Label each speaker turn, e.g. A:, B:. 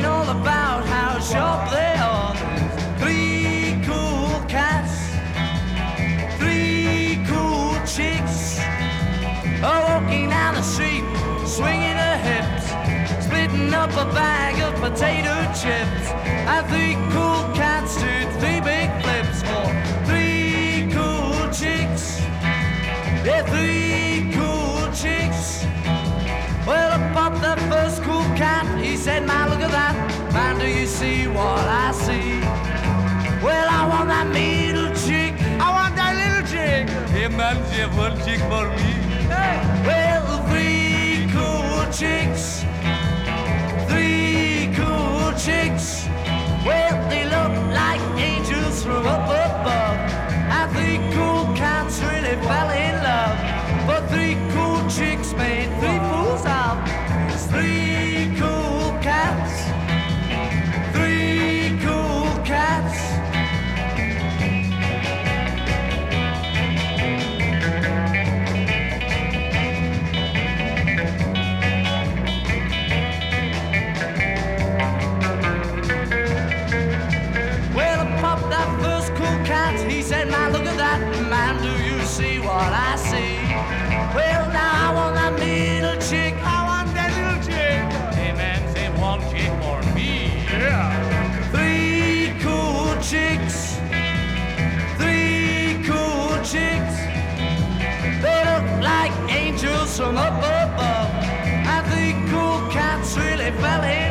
A: talking all about how sharp they are. Three cool cats, three cool chicks, walking down the street, swinging her hips, splitting up a bag of potato chips. And three cool cats did three big flips for three cool chicks. Yeah, three cool chicks. Well, I popped the first cool cat. He said, "Man, look at that. Man, do you see what I see? Well, I want that middle chick. I want that little chick. Hey, man, you have one chick for me. Hey. Well, three cool chicks. Three cool chicks. Well, they look like angels from up above. And three cool cats really fell in love. But three cool chicks made three fools out. It's three cool cats. Three cool cats. Well, I popped that first cool cat. He said, "Man, look at that. Man, do you see what I see? Well, now I want that middle chick. I want that little chick. Hey, man, say one chick for me. Yeah. Three cool chicks. Three cool chicks. They look like angels from up above. And three cool cats really fell in